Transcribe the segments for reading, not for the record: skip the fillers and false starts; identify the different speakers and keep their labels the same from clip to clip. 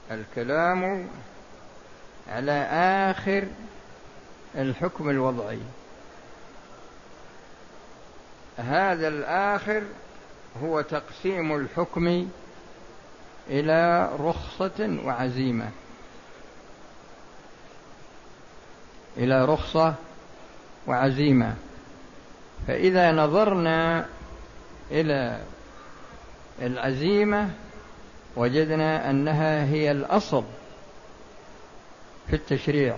Speaker 1: الكلام على آخر الحكم الوضعي. هذا الآخر هو تقسيم الحكم إلى رخصة وعزيمة، إلى رخصة وعزيمة. فإذا نظرنا إلى العزيمة وجدنا أنها هي الأصل في التشريع،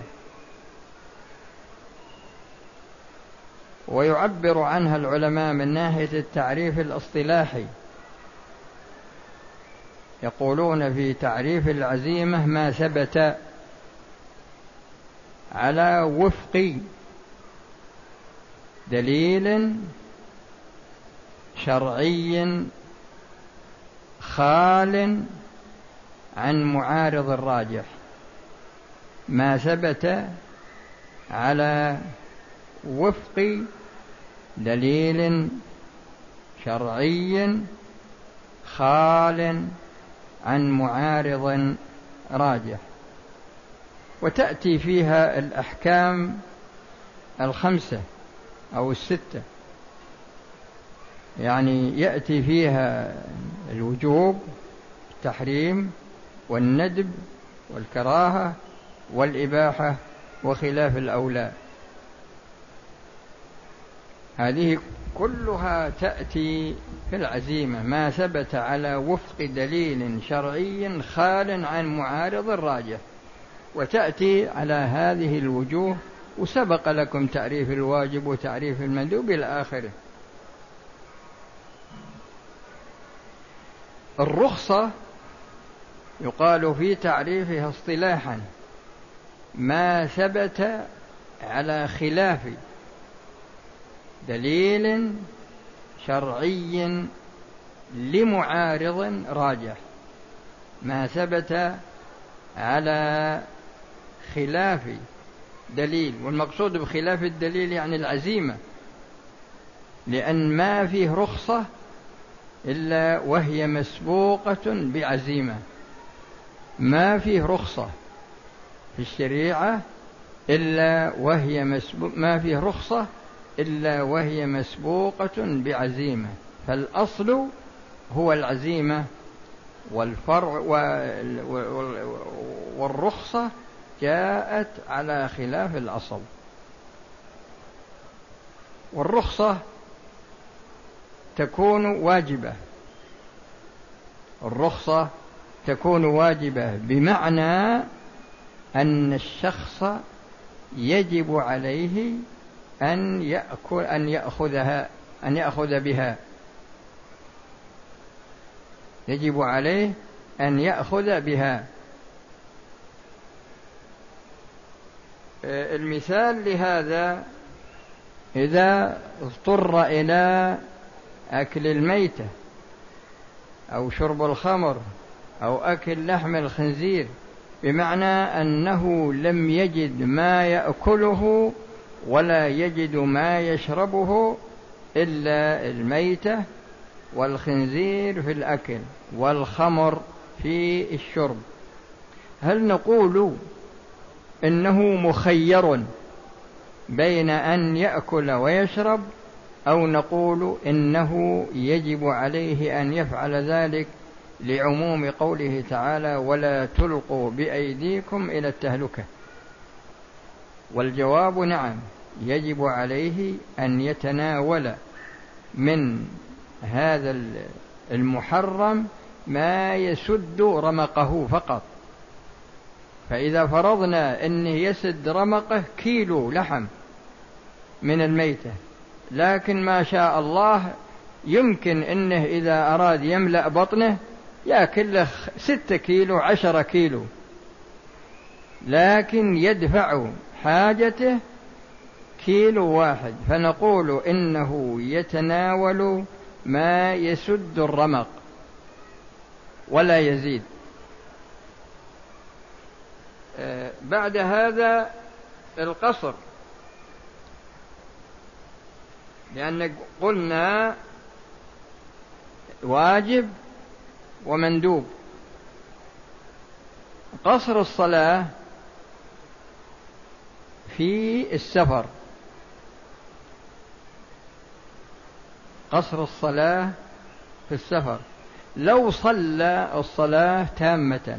Speaker 1: ويعبر عنها العلماء من ناحية التعريف الاصطلاحي. يقولون في تعريف العزيمة ما ثبت على وفق دليل شرعي خال عن معارض الراجح، ما ثبت على وفق دليل شرعي خال عن معارض راجح. وتأتي فيها الأحكام الخمسة أو الستة، يعني يأتي فيها الوجوب، التحريم، والندب، والكراهة، والإباحة، وخلاف الأولى. هذه كلها تأتي في العزيمة، ما ثبت على وفق دليل شرعي خال عن معارض الراجح. وتأتي على هذه الوجوه، وسبق لكم تعريف الواجب وتعريف المندوب إلى آخره. الرخصة يقال في تعريفها اصطلاحا ما ثبت على خلاف دليل شرعي لمعارض راجح، ما ثبت على خلاف دليل. والمقصود بخلاف الدليل يعني العزيمة، لأن ما فيه رخصة إلا وهي مسبوقة بعزيمة. ما فيه رخصة في الشريعة إلا وهي ما فيه رخصة إلا وهي مسبوقة بعزيمة. فالأصل هو العزيمة، والفرع والرخصة جاءت على خلاف الأصل. والرخصة تكون واجبة، الرخصة تكون واجبة بمعنى أن الشخص يجب عليه أن يأخذ بها، يجب عليه أن يأخذ بها. المثال لهذا إذا اضطر إلى أكل الميتة أو شرب الخمر أو أكل لحم الخنزير، بمعنى أنه لم يجد ما يأكله ولا يجد ما يشربه إلا الميتة والخنزير في الأكل والخمر في الشرب. هل نقول إنه مخير بين أن يأكل ويشرب، أو نقول إنه يجب عليه أن يفعل ذلك لعموم قوله تعالى ولا تلقوا بأيديكم إلى التهلكة؟ والجواب نعم، يجب عليه أن يتناول من هذا المحرم ما يسد رمقه فقط. فإذا فرضنا أنه يسد رمقه كيلو لحم من الميتة، لكن ما شاء الله يمكن أنه إذا أراد يملأ بطنه يأكل له 6 كيلو 10 كيلو، لكن يدفع حاجته كيلو واحد، فنقول إنه يتناول ما يسد الرمق ولا يزيد. بعد هذا القصر، لأن قلنا واجب ومندوب. قصر الصلاة في السفر، قصر الصلاة في السفر لو صلى الصلاة تامة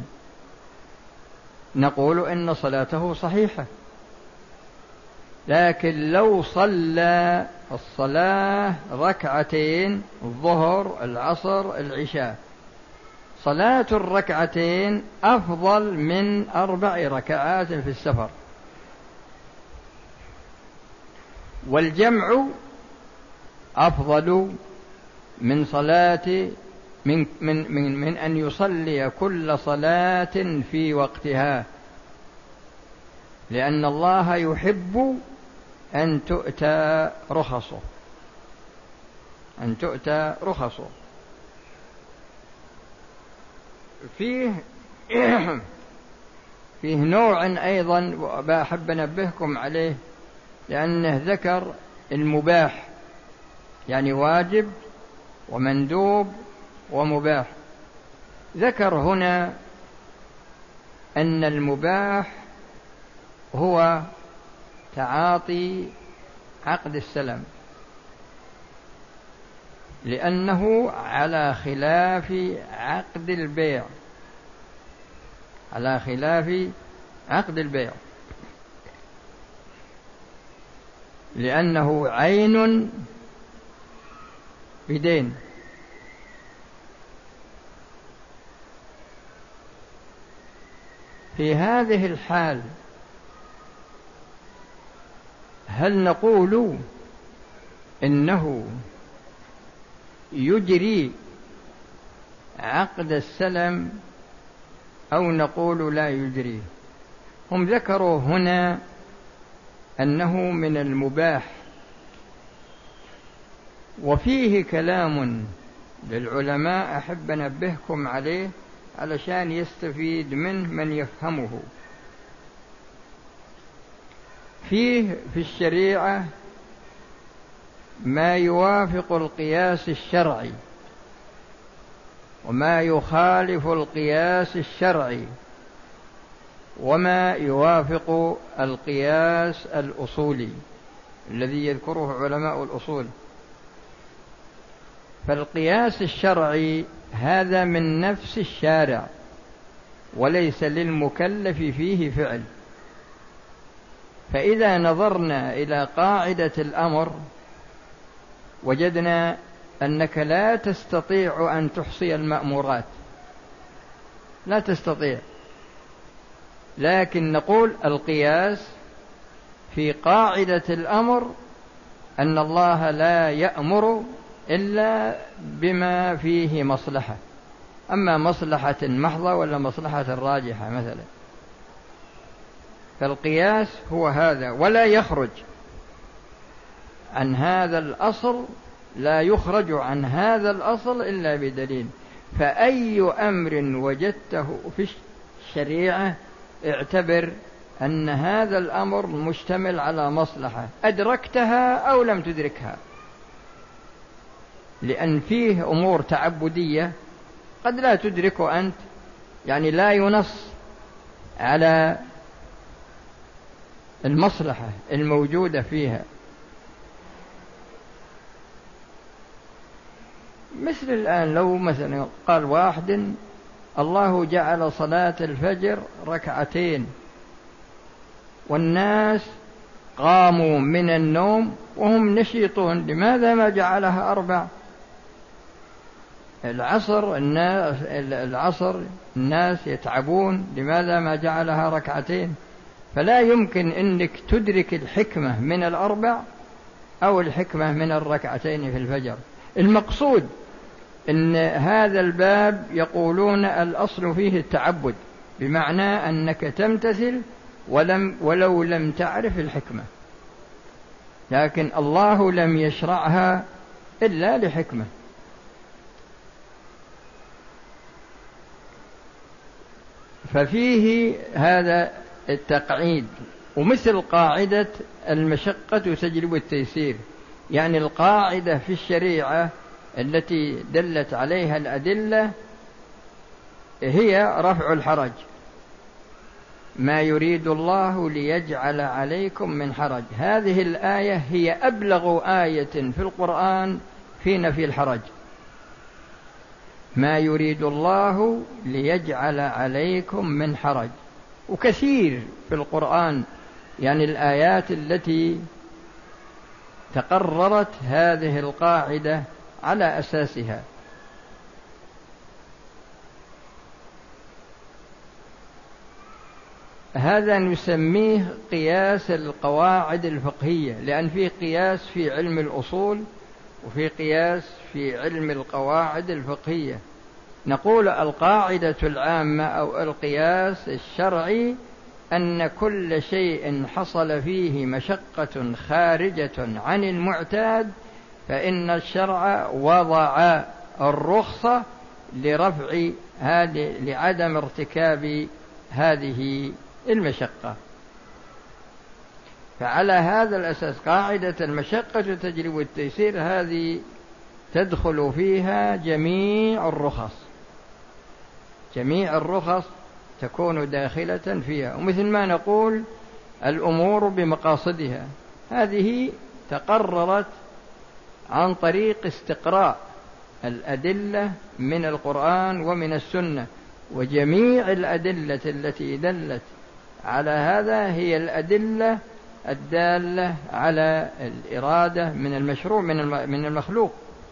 Speaker 1: نقول إن صلاته صحيحة، لكن لو صلى الصلاة ركعتين الظهر العصر العشاء، صلاة الركعتين أفضل من 4 ركعات في السفر، والجمع أفضل من صلاة من أن يصلي كل صلاة في وقتها، لأن الله يحب أن تؤتى رخصه، أن تؤتى رخصه. فيه نوع أيضا بحب أنبهكم عليه، لأنه ذكر المباح، يعني واجب ومندوب ومباح. ذكر هنا أن المباح هو تعاطي عقد السلم، لأنه على خلاف عقد البيع، على خلاف عقد البيع، لأنه عين بدين. في هذه الحال هل نقول إنه يجري عقد السلم أو نقول لا يجري؟ هم ذكروا هنا أنه من المباح، وفيه كلام للعلماء أحب أنبهكم عليه علشان يستفيد منه من يفهمه. فيه في الشريعة ما يوافق القياس الشرعي وما يخالف القياس الشرعي وما يوافق القياس الأصولي الذي يذكره علماء الأصول. فالقياس الشرعي هذا من نفس الشارع وليس للمكلف فيه فعل، فإذا نظرنا إلى قاعدة الأمر وجدنا أنك لا تستطيع أن تحصي المأمورات، لا تستطيع، لكن نقول القياس في قاعدة الأمر أن الله لا يأمر إلا بما فيه مصلحة، أما مصلحة محضة ولا مصلحة راجحة مثلا. فالقياس هو هذا، ولا يخرج عن هذا الأصل، لا يخرج عن هذا الأصل إلا بدليل. فأي أمر وجدته في الشريعة اعتبر أن هذا الأمر مشتمل على مصلحة أدركتها أو لم تدركها، لأن فيه أمور تعبدية قد لا تدرك أنت، يعني لا ينص على المصلحة الموجودة فيها. مثل الآن لو مثلا قال واحد الله جعل صلاة الفجر 2 والناس قاموا من النوم وهم نشيطون، لماذا ما جعلها 4؟ العصر الناس يتعبون، لماذا ما جعلها 2؟ فلا يمكن أنك تدرك الحكمة من 4 أو الحكمة من 2 في الفجر. المقصود أن هذا الباب يقولون الأصل فيه التعبد، بمعنى أنك تمتثل ولو لم تعرف الحكمة، لكن الله لم يشرعها إلا لحكمة. ففيه هذا التقعيد، ومثل قاعدة المشقة تجلب التيسير، يعني القاعدة في الشريعة التي دلت عليها الأدلة هي رفع الحرج، ما يريد الله ليجعل عليكم من حرج. هذه الآية هي أبلغ آية في القرآن في نفي الحرج. ما يريد الله ليجعل عليكم من حرج. وكثير في القرآن يعني الآيات التي تقررت هذه القاعدة على أساسها. هذا نسميه قياس القواعد الفقهية، لأن فيه قياس في علم الأصول وفي قياس في علم القواعد الفقهية. نقول القاعدة العامة أو القياس الشرعي أن كل شيء حصل فيه مشقة خارجة عن المعتاد فإن الشرع وضع الرخصة لرفع لعدم ارتكاب هذه المشقة. فعلى هذا الأساس قاعدة المشقة تجلب التيسير هذه تدخل فيها جميع الرخص. جميع الرخص تكون داخلة فيها. ومثل ما نقول الأمور بمقاصدها، هذه تقررت عن طريق استقراء الأدلة من القرآن ومن السنة، وجميع الأدلة التي دلت على هذا هي الأدلة الدالة على الإرادة من المشروع من المخلوق،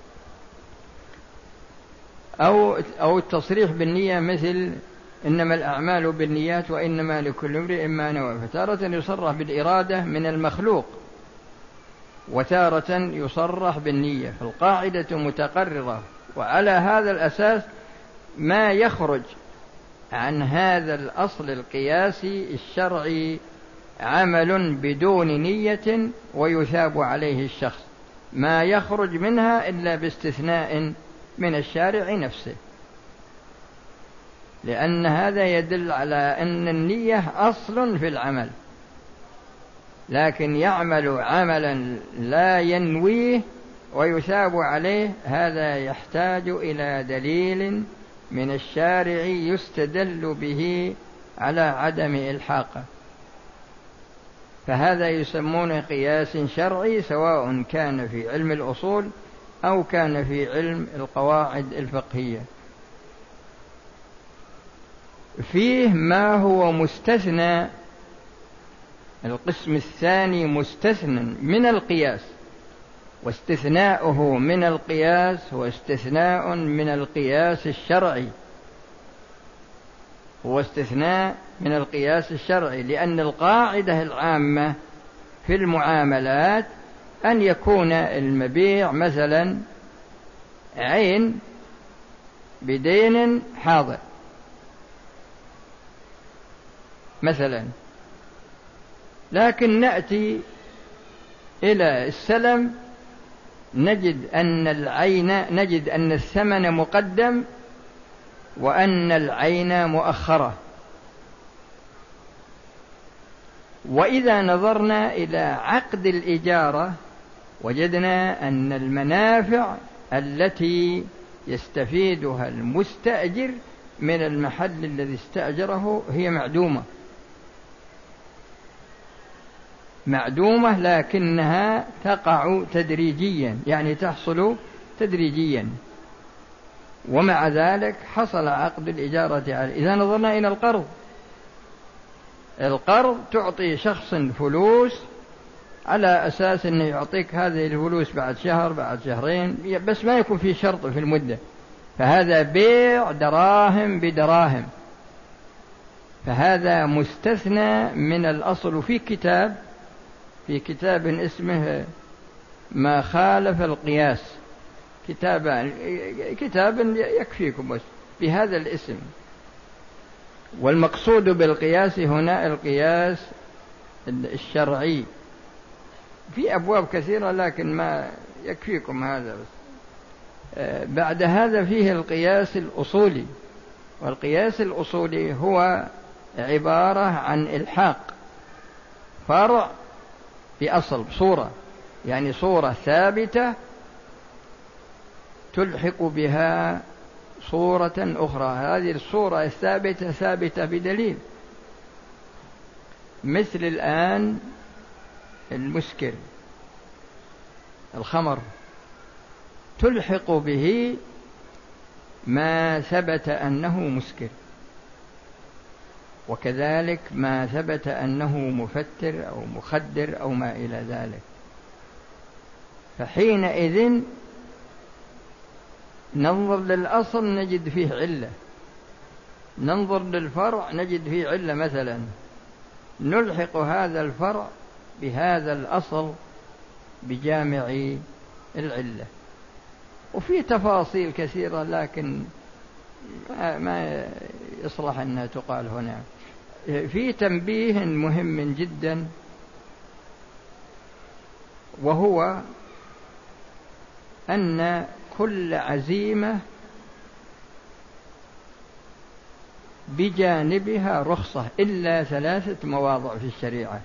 Speaker 1: أو التصريح بالنية، مثل إنما الأعمال بالنيات وإنما لكل امرئ ما نوى. فتارة يصرح بالإرادة من المخلوق وتارة يصرح بالنية، فالقاعدة متقررة. وعلى هذا الأساس ما يخرج عن هذا الأصل القياسي الشرعي عمل بدون نية ويثاب عليه الشخص، ما يخرج منها إلا باستثناء من الشارع نفسه، لأن هذا يدل على أن النية أصل في العمل، لكن يعمل عملا لا ينويه ويثاب عليه، هذا يحتاج إلى دليل من الشارع يستدل به على عدم إلحاقه. فهذا يسمونه قياس شرعي، سواء كان في علم الأصول أو كان في علم القواعد الفقهية. فيه ما هو مستثنى، القسم الثاني مستثنى من القياس، واستثناؤه من القياس هو استثناء من القياس الشرعي، هو استثناء من القياس الشرعي، لأن القاعدة العامة في المعاملات أن يكون المبيع مثلا عين بدين حاضر مثلا، لكن نأتي إلى السلم نجد أن الثمن مقدم وأن العين مؤخرة. وإذا نظرنا إلى عقد الإجارة وجدنا أن المنافع التي يستفيدها المستأجر من المحل الذي استأجره هي معدومة، لكنها تقع تدريجيا، يعني تحصل تدريجيا، ومع ذلك حصل عقد الإجارة عليه. إذا نظرنا إلى القرض تعطي شخص فلوس على أساس أنه يعطيك هذه الفلوس بعد شهر بعد شهرين، بس ما يكون في شرط في المدة، فهذا بيع دراهم بدراهم، فهذا مستثنى من الأصل. في كتاب اسمه ما خالف القياس، كتاب يكفيكم بس بهذا الاسم. والمقصود بالقياس هنا القياس الشرعي، في أبواب كثيرة لكن ما يكفيكم هذا بس. بعد هذا فيه القياس الأصولي، والقياس الأصولي هو عبارة عن إلحاق فرع بأصل صورة، يعني صورة ثابتة تلحق بها صورة أخرى، هذه الصورة الثابتة ثابتة بدليل، مثل الآن المسكر الخمر تلحق به ما ثبت أنه مسكر، وكذلك ما ثبت أنه مفتر أو مخدر أو ما إلى ذلك. فحينئذ ننظر للأصل نجد فيه علة، ننظر للفرع نجد فيه علة، مثلا نلحق هذا الفرع بهذا الأصل بجامع العلة. وفي تفاصيل كثيرة لكن ما يصلح أنها تقال هنا. في تنبيه مهم جدا، وهو أن كل عزيمة بجانبها رخصة إلا 3 مواضع في الشريعة.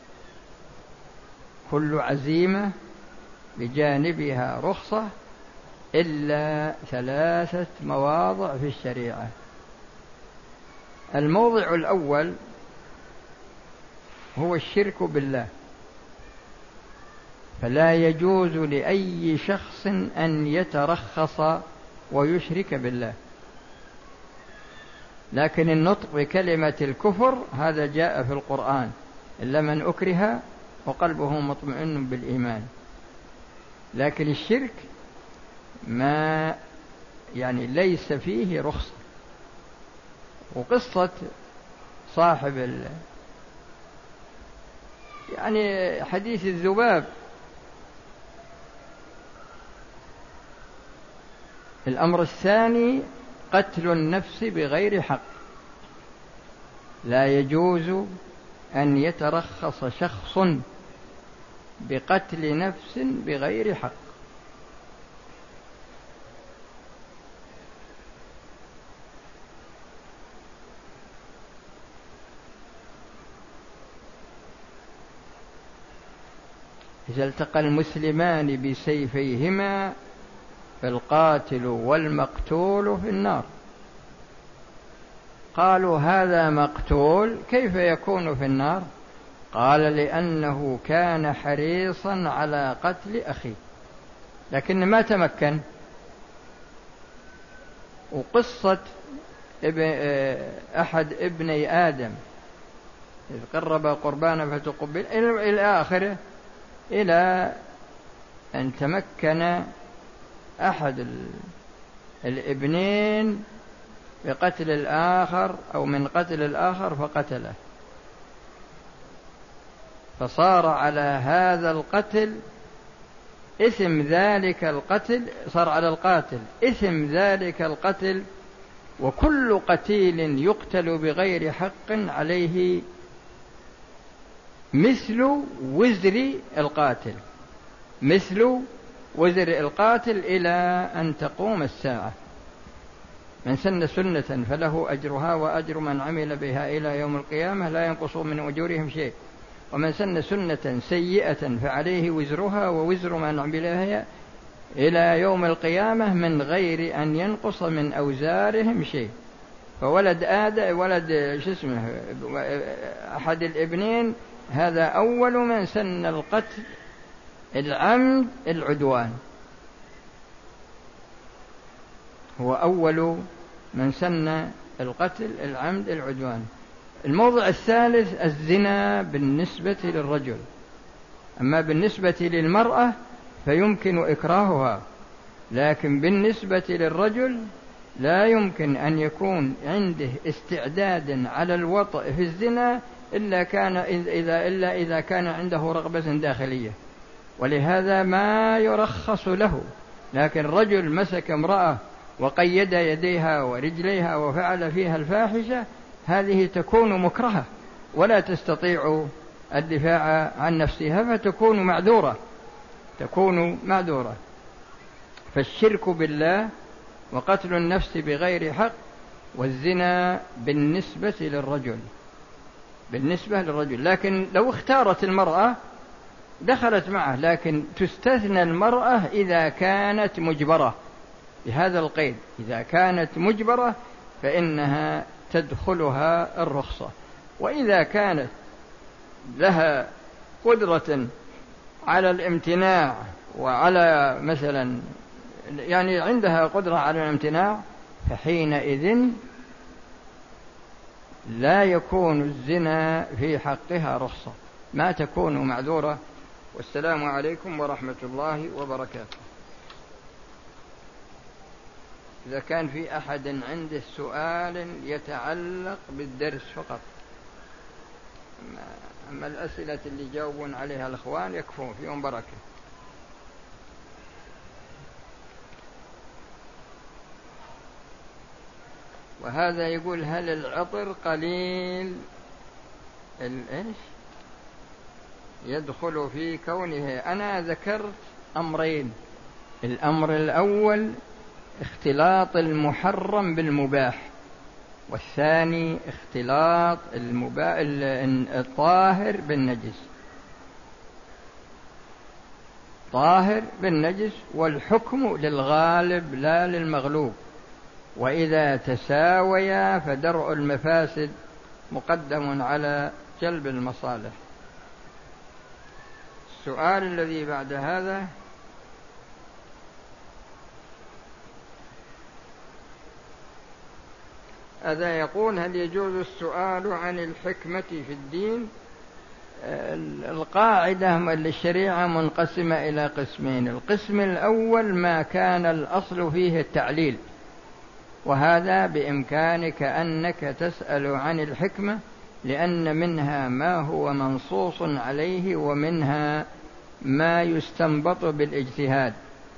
Speaker 1: كل عزيمة بجانبها رخصة إلا 3 مواضع في الشريعة. الموضع الأول هو الشرك بالله، فلا يجوز لأي شخص أن يترخص ويشرك بالله. لكن النطق بكلمة الكفر هذا جاء في القرآن: إلا من أكره وقلبه مطمئن بالإيمان. لكن الشرك ما ليس فيه رخصة. وقصة صاحب حديث الذباب، الأمر الثاني قتل النفس بغير حق. لا يجوز أن يترخص شخص بقتل نفس بغير حق. إذا التقى المسلمان بسيفيهما فالقاتل والمقتول في النار. قالوا: هذا مقتول كيف يكون في النار؟ قال: لأنه كان حريصا على قتل أخيه لكن ما تمكن. وقصة أحد ابني آدم إذ قرب قربانا فتقبل إلى آخره، إلى أن تمكن أحد الابنين بقتل الآخر أو من قتل الآخر فقتله، فصار على هذا القتل إثم ذلك القتل، صار على القاتل إثم ذلك القتل. وكل قتيل يقتل بغير حق عليه مثل وزر القاتل، مثل وزر القاتل إلى أن تقوم الساعة. من سن سنة فله أجرها وأجر من عمل بها إلى يوم القيامة لا ينقص من أجورهم شيء، ومن سن سنة سيئة فعليه وزرها ووزر من عمل بها إلى يوم القيامة من غير أن ينقص من أوزارهم شيء. فولد أحد الابنين هذا أول من سن القتل العمد العدوان، هو أول من سن القتل العمد العدوان. الموضع الثالث الزنا بالنسبة للرجل. أما بالنسبة للمرأة فيمكن إكراهها، لكن بالنسبة للرجل لا يمكن أن يكون عنده استعداد على الوطء في الزنا إلا إذا كان عنده رغبة داخلية، ولهذا ما يرخص له. لكن رجل مسك امرأة وقيد يديها ورجليها وفعل فيها الفاحشة، هذه تكون مكرهة ولا تستطيع الدفاع عن نفسها فتكون معذورة. فالشرك بالله وقتل النفس بغير حق والزنا بالنسبة للرجل. لكن لو اختارت المرأة دخلت معه، لكن تستثنى المرأة إذا كانت مجبرة بهذا القيد. إذا كانت مجبرة فإنها تدخلها الرخصة، وإذا كانت لها قدرة على الامتناع وعلى مثلا يعني عندها قدرة على الامتناع، فحينئذ لا يكون الزنا في حقها رخصة، ما تكون معذورة. والسلام عليكم ورحمة الله وبركاته. إذا كان في أحد عنده سؤال يتعلق بالدرس فقط، أما الأسئلة اللي جاوبون عليها الأخوان يكفون، فيهم بركة. وهذا يقول: هل العطر قليل إيش يدخل في كونه؟ أنا ذكرت أمرين: الأمر الأول اختلاط المحرم بالمباح، والثاني اختلاط الطاهر بالنجس. طاهر بالنجس، والحكم للغالب لا للمغلوب، وإذا تساويا فدرء المفاسد مقدم على جلب المصالح. السؤال الذي بعد هذا يقول: هل يجوز السؤال عن الحكمة في الدين؟ القاعدة للشريعة منقسمة إلى قسمين: القسم الأول ما كان الأصل فيه التعليل، وهذا بإمكانك أنك تسأل عن الحكمة، لأن منها ما هو منصوص عليه ومنها ما يستنبط بالاجتهاد.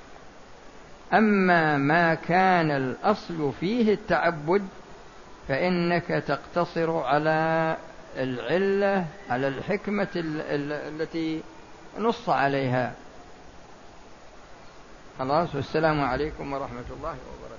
Speaker 1: أما ما كان الأصل فيه التعبد فإنك تقتصر على العلة، على الحكمة التي نص عليها. خلاص، والسلام عليكم ورحمة الله وبركاته.